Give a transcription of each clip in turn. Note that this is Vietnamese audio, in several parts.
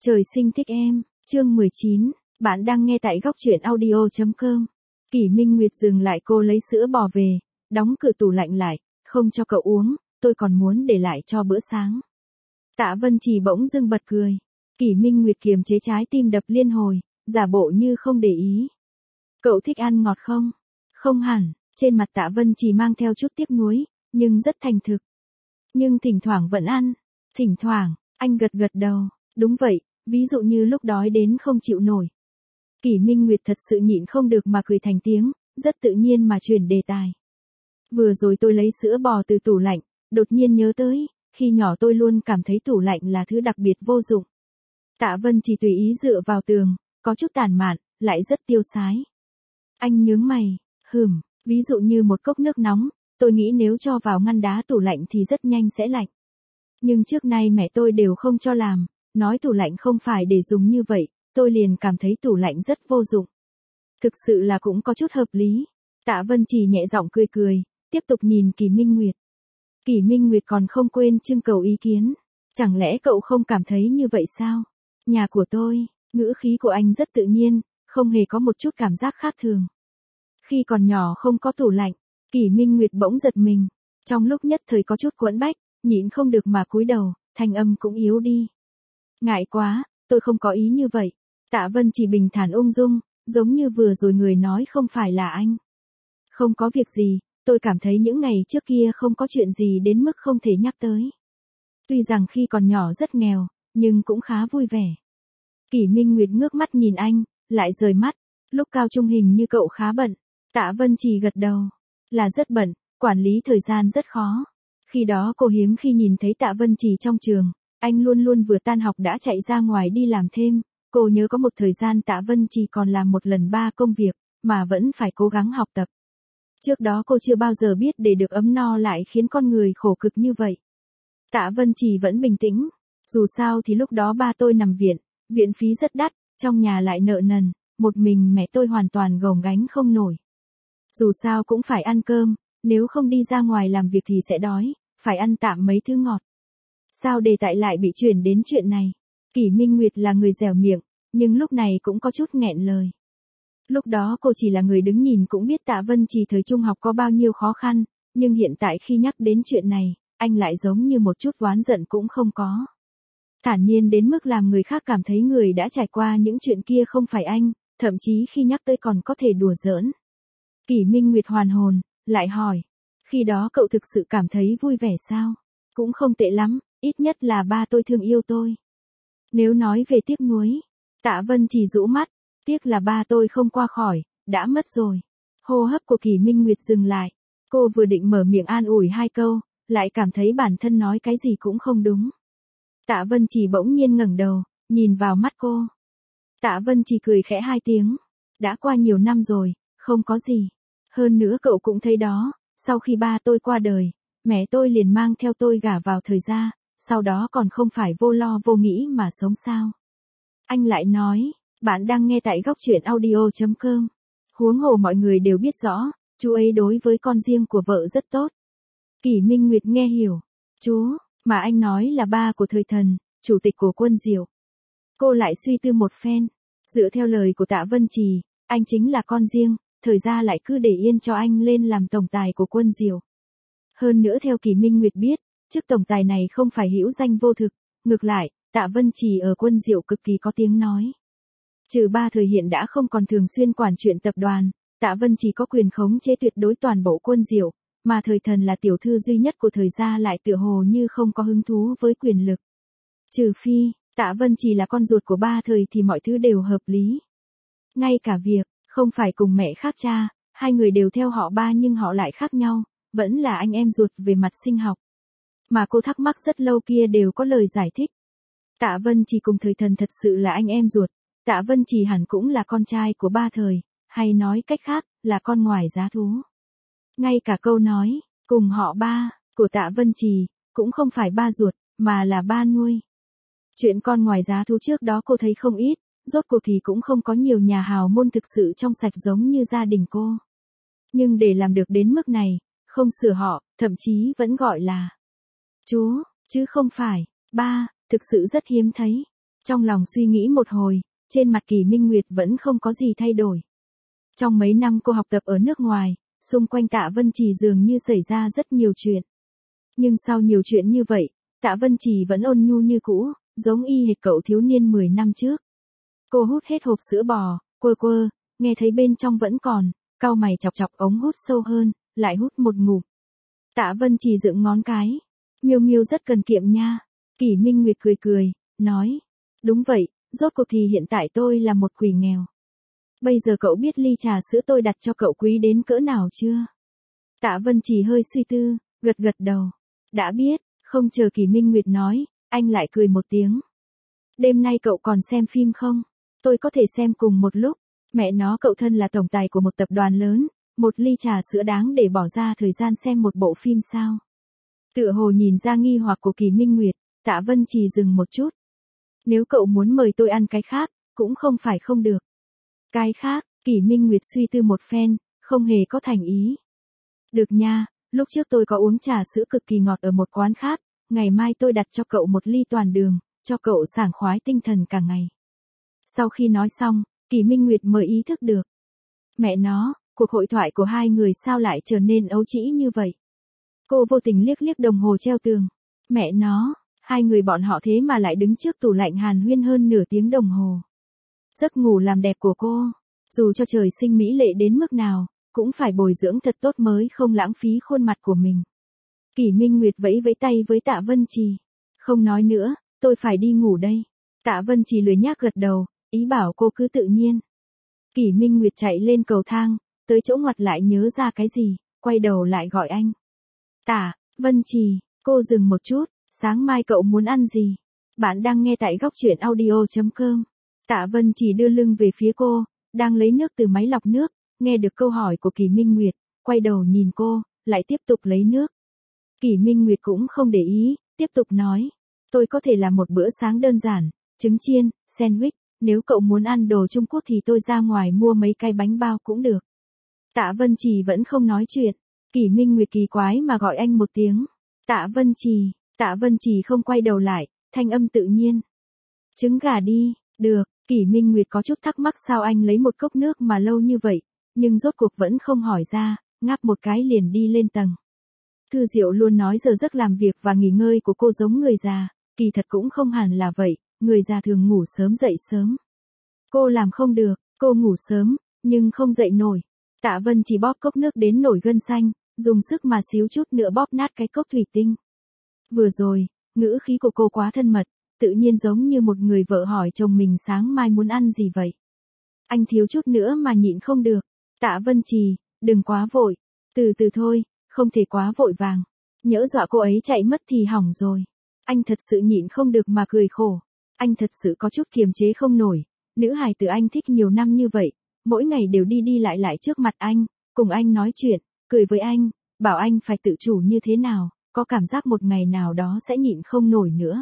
Trời sinh thích em, chương 19, bạn đang nghe tại góc truyện audio.com. Kỷ Minh Nguyệt dừng lại cô lấy sữa bò về, đóng cửa tủ lạnh lại, không cho cậu uống, tôi còn muốn để lại cho bữa sáng. Tạ Vân Trì bỗng dưng bật cười. Kỷ Minh Nguyệt kiềm chế trái tim đập liên hồi, giả bộ như không để ý. Cậu thích ăn ngọt không? Không hẳn, trên mặt Tạ Vân Trì mang theo chút tiếc nuối, nhưng rất thành thực. Nhưng thỉnh thoảng vẫn ăn. Thỉnh thoảng, anh gật gật đầu, đúng vậy, ví dụ như lúc đói đến không chịu nổi. Kỷ Minh Nguyệt thật sự nhịn không được mà cười thành tiếng, rất tự nhiên mà chuyển đề tài. Vừa rồi tôi lấy sữa bò từ tủ lạnh, đột nhiên nhớ tới, khi nhỏ tôi luôn cảm thấy tủ lạnh là thứ đặc biệt vô dụng. Tạ Vân chỉ tùy ý dựa vào tường, có chút tàn mạn, lại rất tiêu sái. Anh nhướng mày, ví dụ như một cốc nước nóng, tôi nghĩ nếu cho vào ngăn đá tủ lạnh thì rất nhanh sẽ lạnh. Nhưng trước nay mẹ tôi đều không cho làm, nói tủ lạnh không phải để dùng như vậy, tôi liền cảm thấy tủ lạnh rất vô dụng. Thực sự là cũng có chút hợp lý. Tạ Vân chỉ nhẹ giọng cười cười, tiếp tục nhìn Kỷ Minh Nguyệt. Kỷ Minh Nguyệt còn không quên trưng cầu ý kiến. Chẳng lẽ cậu không cảm thấy như vậy sao? Nhà của tôi, ngữ khí của anh rất tự nhiên, không hề có một chút cảm giác khác thường. Khi còn nhỏ không có tủ lạnh, Kỷ Minh Nguyệt bỗng giật mình. Trong lúc nhất thời có chút quẫn bách, nhịn không được mà cúi đầu, thanh âm cũng yếu đi. Ngại quá, tôi không có ý như vậy. Tạ Vân chỉ bình thản ung dung, giống như vừa rồi người nói không phải là anh. Không có việc gì, tôi cảm thấy những ngày trước kia không có chuyện gì đến mức không thể nhắc tới. Tuy rằng khi còn nhỏ rất nghèo, nhưng cũng khá vui vẻ. Kỷ Minh Nguyệt ngước mắt nhìn anh, lại rời mắt. Lúc cao trung hình như cậu khá bận. Tạ Vân chỉ gật đầu. Là rất bận, quản lý thời gian rất khó. Khi đó cô hiếm khi nhìn thấy Tạ Vân Trì trong trường, anh luôn luôn vừa tan học đã chạy ra ngoài đi làm thêm. Cô nhớ có một thời gian Tạ Vân Trì còn làm một lần 3 công việc, mà vẫn phải cố gắng học tập. Trước đó cô chưa bao giờ biết để được ấm no lại khiến con người khổ cực như vậy. Tạ Vân Trì vẫn bình tĩnh. Dù sao thì lúc đó ba tôi nằm viện, viện phí rất đắt, trong nhà lại nợ nần, một mình mẹ tôi hoàn toàn gồng gánh không nổi. Dù sao cũng phải ăn cơm, nếu không đi ra ngoài làm việc thì sẽ đói, phải ăn tạm mấy thứ ngọt. Sao đề tài lại bị chuyển đến chuyện này? Kỷ Minh Nguyệt là người dẻo miệng, nhưng lúc này cũng có chút nghẹn lời. Lúc đó cô chỉ là người đứng nhìn cũng biết Tạ Vân Trì thời trung học có bao nhiêu khó khăn, nhưng hiện tại khi nhắc đến chuyện này, anh lại giống như một chút oán giận cũng không có. Thản nhiên đến mức làm người khác cảm thấy người đã trải qua những chuyện kia không phải anh, thậm chí khi nhắc tới còn có thể đùa giỡn. Kỷ Minh Nguyệt hoàn hồn, lại hỏi, khi đó cậu thực sự cảm thấy vui vẻ sao? Cũng không tệ lắm, ít nhất là ba tôi thương yêu tôi. Nếu nói về tiếc nuối, Tạ Vân chỉ rũ mắt, tiếc là ba tôi không qua khỏi, đã mất rồi. Hô hấp của Kỷ Minh Nguyệt dừng lại, cô vừa định mở miệng an ủi 2 câu, lại cảm thấy bản thân nói cái gì cũng không đúng. Tạ Vân chỉ bỗng nhiên ngẩng đầu, nhìn vào mắt cô. Tạ Vân chỉ cười khẽ 2 tiếng, đã qua nhiều năm rồi, không có gì. Hơn nữa cậu cũng thấy đó, sau khi ba tôi qua đời, mẹ tôi liền mang theo tôi gả vào thời gia, sau đó còn không phải vô lo vô nghĩ mà sống sao. Anh lại nói, bạn đang nghe tại góc truyện audio.com. Huống hồ mọi người đều biết rõ, chú ấy đối với con riêng của vợ rất tốt. Kỷ Minh Nguyệt nghe hiểu, chú, mà anh nói là ba của thời thần, chủ tịch của Quân Diệu. Cô lại suy tư một phen, dựa theo lời của Tạ Vân Trì, anh chính là con riêng, thời gia lại cứ để yên cho anh lên làm tổng tài của Quân Diệu. Hơn nữa theo Kỷ Minh Nguyệt biết, chức tổng tài này không phải hữu danh vô thực, ngược lại, Tạ Vân Trì ở Quân Diệu cực kỳ có tiếng nói. Trừ ba thời hiện đã không còn thường xuyên quản chuyện tập đoàn, Tạ Vân Trì có quyền khống chế tuyệt đối toàn bộ Quân Diệu, mà thời thần là tiểu thư duy nhất của thời gia lại tựa hồ như không có hứng thú với quyền lực. Trừ phi, Tạ Vân Trì là con ruột của ba thời thì mọi thứ đều hợp lý. Ngay cả việc, không phải cùng mẹ khác cha, 2 người đều theo họ ba nhưng họ lại khác nhau, vẫn là anh em ruột về mặt sinh học. Mà cô thắc mắc rất lâu kia đều có lời giải thích. Tạ Vân Trì cùng thời thần thật sự là anh em ruột, Tạ Vân Trì hẳn cũng là con trai của ba thời, hay nói cách khác, là con ngoài giá thú. Ngay cả câu nói, cùng họ ba, của Tạ Vân Trì, cũng không phải ba ruột, mà là ba nuôi. Chuyện con ngoài giá thú trước đó cô thấy không ít, rốt cuộc thì cũng không có nhiều nhà hào môn thực sự trong sạch giống như gia đình cô. Nhưng để làm được đến mức này, không sửa họ, thậm chí vẫn gọi là chú, chứ không phải ba, thực sự rất hiếm thấy. Trong lòng suy nghĩ một hồi, trên mặt Kỷ Minh Nguyệt vẫn không có gì thay đổi. Trong mấy năm cô học tập ở nước ngoài, xung quanh Tạ Vân Trì dường như xảy ra rất nhiều chuyện. Nhưng sau nhiều chuyện như vậy, Tạ Vân Trì vẫn ôn nhu như cũ, giống y hệt cậu thiếu niên 10 năm trước. Cô hút hết hộp sữa bò, quơ quơ, nghe thấy bên trong vẫn còn, cau mày chọc chọc ống hút sâu hơn, lại hút một ngụm. Tạ Vân Trì dựng ngón cái. Miêu Miêu rất cần kiệm nha. Kỷ Minh Nguyệt cười cười, nói. Đúng vậy, rốt cuộc thì hiện tại tôi là một quỷ nghèo. Bây giờ cậu biết ly trà sữa tôi đặt cho cậu quý đến cỡ nào chưa? Tạ Vân Trì hơi suy tư, gật gật đầu. Đã biết, không chờ Kỷ Minh Nguyệt nói, anh lại cười một tiếng. Đêm nay cậu còn xem phim không? Tôi có thể xem cùng một lúc. Mẹ nó, cậu thân là tổng tài của một tập đoàn lớn, một ly trà sữa đáng để bỏ ra thời gian xem một bộ phim sao? Tựa hồ nhìn ra nghi hoặc của Kỷ Minh Nguyệt, Tạ Vân Trì dừng một chút. Nếu cậu muốn mời tôi ăn cái khác, cũng không phải không được. Cái khác, Kỷ Minh Nguyệt suy tư một phen, không hề có thành ý. Được nha, lúc trước tôi có uống trà sữa cực kỳ ngọt ở một quán khác, ngày mai tôi đặt cho cậu một ly toàn đường, cho cậu sảng khoái tinh thần cả ngày. Sau khi nói xong, Kỷ Minh Nguyệt mới ý thức được. Mẹ nó, cuộc hội thoại của hai người sao lại trở nên ấu trĩ như vậy? Cô vô tình liếc liếc đồng hồ treo tường. Mẹ nó, hai người bọn họ thế mà lại đứng trước tủ lạnh hàn huyên hơn nửa tiếng đồng hồ. Giấc ngủ làm đẹp của cô, dù cho trời sinh mỹ lệ đến mức nào, cũng phải bồi dưỡng thật tốt mới không lãng phí khuôn mặt của mình. Kỷ Minh Nguyệt vẫy vẫy tay với Tạ Vân Trì. Không nói nữa, tôi phải đi ngủ đây. Tạ Vân Trì lười nhác gật đầu, ý bảo cô cứ tự nhiên. Kỷ Minh Nguyệt chạy lên cầu thang, tới chỗ ngoặt lại nhớ ra cái gì, quay đầu lại gọi anh. Tạ Vân Trì, cô dừng một chút, sáng mai cậu muốn ăn gì? Bạn đang nghe tại góc truyện audio.com. Tạ Vân Trì đưa lưng về phía cô, đang lấy nước từ máy lọc nước, nghe được câu hỏi của Kỷ Minh Nguyệt, quay đầu nhìn cô, lại tiếp tục lấy nước. Kỷ Minh Nguyệt cũng không để ý, tiếp tục nói. Tôi có thể làm một bữa sáng đơn giản, trứng chiên, sandwich, nếu cậu muốn ăn đồ Trung Quốc thì tôi ra ngoài mua mấy cái bánh bao cũng được. Tạ Vân Trì vẫn không nói chuyện, Kỷ Minh Nguyệt kỳ quái mà gọi anh một tiếng. Tạ Vân Trì không quay đầu lại, thanh âm tự nhiên. Trứng gà đi, được, Kỷ Minh Nguyệt có chút thắc mắc sao anh lấy một cốc nước mà lâu như vậy, nhưng rốt cuộc vẫn không hỏi ra, ngáp một cái liền đi lên tầng. Thư Diệu luôn nói giờ giấc làm việc và nghỉ ngơi của cô giống người già, kỳ thật cũng không hẳn là vậy, người già thường ngủ sớm dậy sớm. Cô làm không được, cô ngủ sớm, nhưng không dậy nổi. Tạ Vân chỉ bóp cốc nước đến nổi gân xanh, dùng sức mà xíu chút nữa bóp nát cái cốc thủy tinh. Vừa rồi, ngữ khí của cô quá thân mật, tự nhiên giống như một người vợ hỏi chồng mình sáng mai muốn ăn gì vậy. Anh thiếu chút nữa mà nhịn không được. Tạ Vân Trì, đừng quá vội, từ từ thôi, không thể quá vội vàng. Nhỡ dọa cô ấy chạy mất thì hỏng rồi. Anh thật sự nhịn không được mà cười khổ. Anh thật sự có chút kiềm chế không nổi. Nữ hài tử anh thích nhiều năm như vậy, mỗi ngày đều đi đi lại lại trước mặt anh, cùng anh nói chuyện, cười với anh, bảo anh phải tự chủ như thế nào, có cảm giác một ngày nào đó sẽ nhịn không nổi nữa.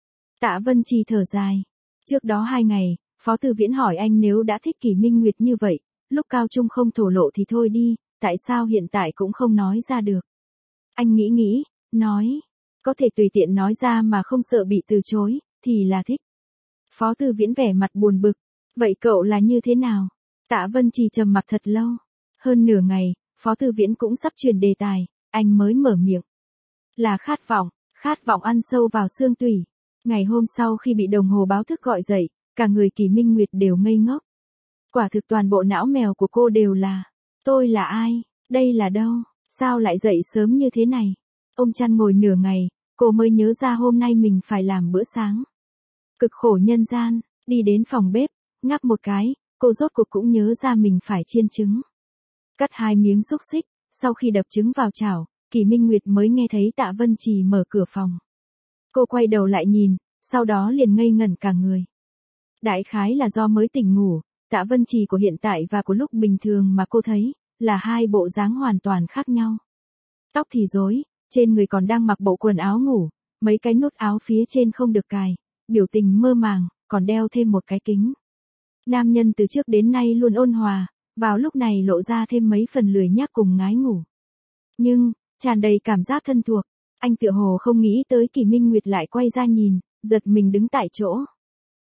Tạ Vân Trì thở dài. Trước đó 2 ngày, Phó Tư Viễn hỏi anh nếu đã thích Kỷ Minh Nguyệt như vậy, lúc cao trung không thổ lộ thì thôi đi, tại sao hiện tại cũng không nói ra được. Anh nghĩ, nói, có thể tùy tiện nói ra mà không sợ bị từ chối, thì là thích. Phó Tư Viễn vẻ mặt buồn bực, vậy cậu là như thế nào? Tạ Vân Trì trầm mặc thật lâu, hơn nửa ngày, Phó Tư Viễn cũng sắp chuyển đề tài, anh mới mở miệng. Là khát vọng ăn sâu vào xương tủy. Ngày hôm sau khi bị đồng hồ báo thức gọi dậy, cả người Kỷ Minh Nguyệt đều ngây ngốc. Quả thực toàn bộ não mèo của cô đều là, tôi là ai, đây là đâu, sao lại dậy sớm như thế này. Ôm chăn ngồi nửa ngày, cô mới nhớ ra hôm nay mình phải làm bữa sáng. Cực khổ nhân gian, đi đến phòng bếp, ngáp một cái, cô rốt cuộc cũng nhớ ra mình phải chiên trứng. Cắt 2 miếng xúc xích, sau khi đập trứng vào chảo, Kỷ Minh Nguyệt mới nghe thấy Tạ Vân Trì mở cửa phòng. Cô quay đầu lại nhìn, sau đó liền ngây ngẩn cả người. Đại khái là do mới tỉnh ngủ, Tạ Vân Trì của hiện tại và của lúc bình thường mà cô thấy, là hai bộ dáng hoàn toàn khác nhau. Tóc thì rối, trên người còn đang mặc bộ quần áo ngủ, mấy cái nút áo phía trên không được cài, biểu tình mơ màng, còn đeo thêm một cái kính. Nam nhân từ trước đến nay luôn ôn hòa, vào lúc này lộ ra thêm mấy phần lười nhác cùng ngái ngủ. Nhưng, tràn đầy cảm giác thân thuộc, anh tựa hồ không nghĩ tới Kỷ Minh Nguyệt lại quay ra nhìn, giật mình đứng tại chỗ.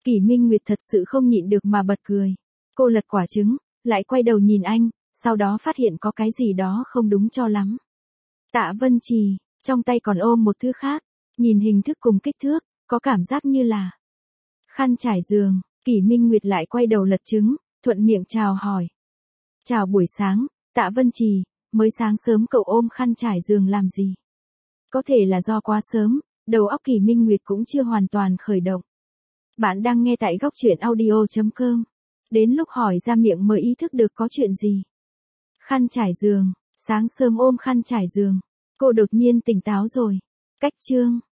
Kỷ Minh Nguyệt thật sự không nhịn được mà bật cười. Cô lật quả trứng, lại quay đầu nhìn anh, sau đó phát hiện có cái gì đó không đúng cho lắm. Tạ Vân Trì, trong tay còn ôm một thứ khác, nhìn hình thức cùng kích thước, có cảm giác như là khăn trải giường. Kỷ Minh Nguyệt lại quay đầu lật trứng, thuận miệng chào hỏi. Chào buổi sáng, Tạ Vân Trì, mới sáng sớm cậu ôm khăn trải giường làm gì? Có thể là do quá sớm, đầu óc Kỷ Minh Nguyệt cũng chưa hoàn toàn khởi động. Bạn đang nghe tại góc truyện audio.com. Đến lúc hỏi ra miệng mới ý thức được có chuyện gì. Khăn trải giường, sáng sớm ôm khăn trải giường. Cô đột nhiên tỉnh táo rồi. Cách chương.